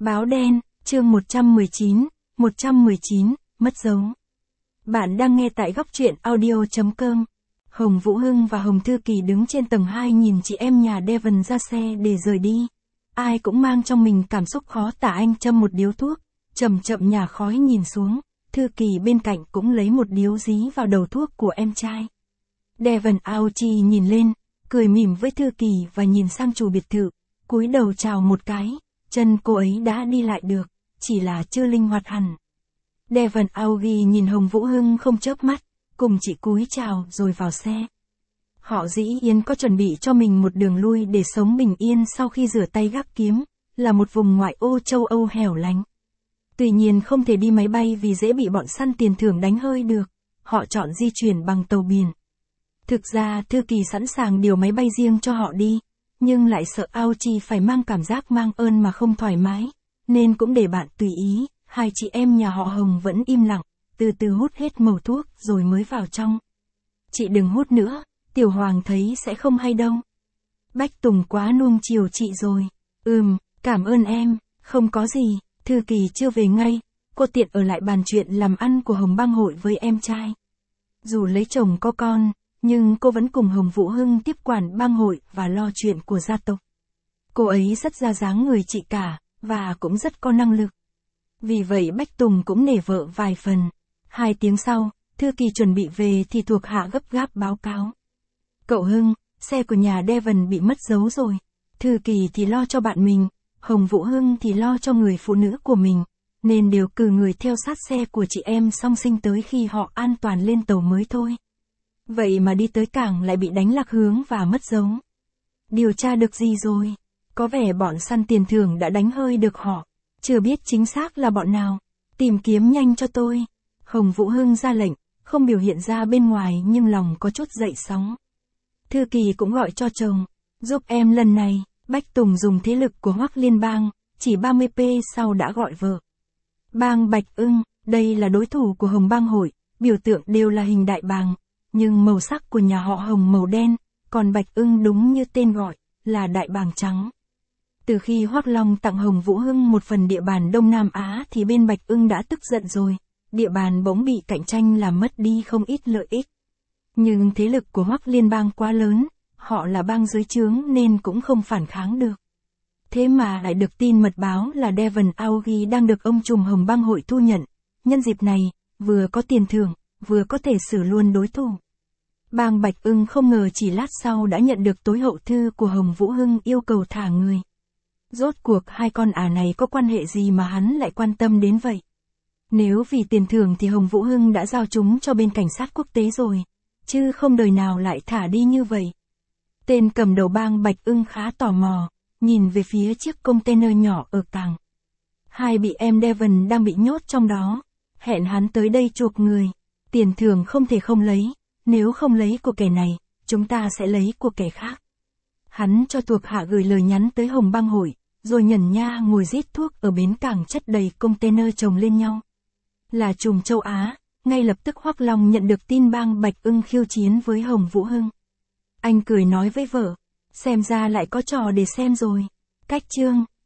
Báo đen, chương 119, mất dấu. Bạn đang nghe tại góc truyện audio.com. Hồng Vũ Hưng và Hồng Thư Kỳ đứng trên tầng 2 nhìn chị em nhà Devon ra xe để rời đi. Ai cũng mang trong mình cảm xúc khó tả. Anh châm một điếu thuốc, chậm chậm nhả khói nhìn xuống. Thư Kỳ bên cạnh cũng lấy một điếu dí vào đầu thuốc của em trai. Devon Auchi nhìn lên, cười mỉm với Thư Kỳ và nhìn sang chủ biệt thự, cúi đầu chào một cái. Chân cô ấy đã đi lại được, chỉ là chưa linh hoạt hẳn. Devon Augie nhìn Hồng Vũ Hưng không chớp mắt, cùng chị cúi chào rồi vào xe. Họ dĩ nhiên có chuẩn bị cho mình một đường lui để sống bình yên sau khi rửa tay gác kiếm, là một vùng ngoại ô châu Âu hẻo lánh. Tuy nhiên không thể đi máy bay vì dễ bị bọn săn tiền thưởng đánh hơi được, họ chọn di chuyển bằng tàu biển. Thực ra Thư Kỳ sẵn sàng điều máy bay riêng cho họ đi, nhưng lại sợ Auchi phải mang cảm giác mang ơn mà không thoải mái, nên cũng để bạn tùy ý. Hai chị em nhà họ Hồng vẫn im lặng, từ từ hút hết mẩu thuốc rồi mới vào trong. Chị đừng hút nữa, Tiểu Hoàng thấy sẽ không hay đâu. Bách Tùng quá nuông chiều chị rồi. Cảm ơn em, không có gì. Thư Kỳ chưa về ngay, cô tiện ở lại bàn chuyện làm ăn của Hồng Bang Hội với em trai. Dù lấy chồng có con, nhưng cô vẫn cùng Hồng Vũ Hưng tiếp quản bang hội và lo chuyện của gia tộc. Cô ấy rất ra dáng người chị cả, và cũng rất có năng lực. Vì vậy Bách Tùng cũng nể vợ vài phần. 2 tiếng sau, Thư Kỳ chuẩn bị về thì thuộc hạ gấp gáp báo cáo. Cậu Hưng, xe của nhà Devon bị mất dấu rồi. Thư Kỳ thì lo cho bạn mình, Hồng Vũ Hưng thì lo cho người phụ nữ của mình, nên đều cử người theo sát xe của chị em song sinh tới khi họ an toàn lên tàu mới thôi. Vậy mà đi tới cảng lại bị đánh lạc hướng và mất dấu. Điều tra được gì rồi? Có vẻ bọn săn tiền thưởng đã đánh hơi được họ. Chưa biết chính xác là bọn nào. Tìm kiếm nhanh cho tôi. Hồng Vũ Hưng ra lệnh, không biểu hiện ra bên ngoài nhưng lòng có chút dậy sóng. Thư Kỳ cũng gọi cho chồng. Giúp em lần này. Bách Tùng dùng thế lực của Hoắc Liên bang, chỉ 30p sau đã gọi vợ. Bang Bạch Ưng, đây là đối thủ của Hồng Bang Hội, biểu tượng đều là hình đại bàng. Nhưng màu sắc của nhà họ Hồng màu đen, còn Bạch Ưng đúng như tên gọi, là đại bàng trắng. Từ khi Hoắc Long tặng Hồng Vũ Hưng một phần địa bàn Đông Nam Á thì bên Bạch Ưng đã tức giận rồi, địa bàn bỗng bị cạnh tranh làm mất đi không ít lợi ích. Nhưng thế lực của Hoắc Liên bang quá lớn, họ là bang dưới trướng nên cũng không phản kháng được. Thế mà lại được tin mật báo là Devon Augie đang được ông trùm Hồng Bang Hội thu nhận. Nhân dịp này, vừa có tiền thưởng, vừa có thể xử luôn đối thủ. Bang Bạch Ưng không ngờ chỉ lát sau đã nhận được tối hậu thư của Hồng Vũ Hưng yêu cầu thả người. Rốt cuộc hai con này có quan hệ gì mà hắn lại quan tâm đến vậy? Nếu vì tiền thưởng thì Hồng Vũ Hưng đã giao chúng cho bên cảnh sát quốc tế rồi, chứ không đời nào lại thả đi như vậy. Tên cầm đầu bang Bạch Ưng khá tò mò, nhìn về phía chiếc container nhỏ ở cảng. Hai bị em Devon đang bị nhốt trong đó, hẹn hắn tới đây chuộc người. Tiền thưởng không thể không lấy, nếu không lấy của kẻ này, chúng ta sẽ lấy của kẻ khác. Hắn cho thuộc hạ gửi lời nhắn tới Hồng Bang Hội, rồi nhẩn nha ngồi rít thuốc ở bến cảng chất đầy container chồng lên nhau. Là trùm châu Á, ngay lập tức Hoắc Long nhận được tin bang Bạch Ưng khiêu chiến với Hồng Vũ Hưng. Anh cười nói với vợ, xem ra lại có trò để xem rồi. Cách chương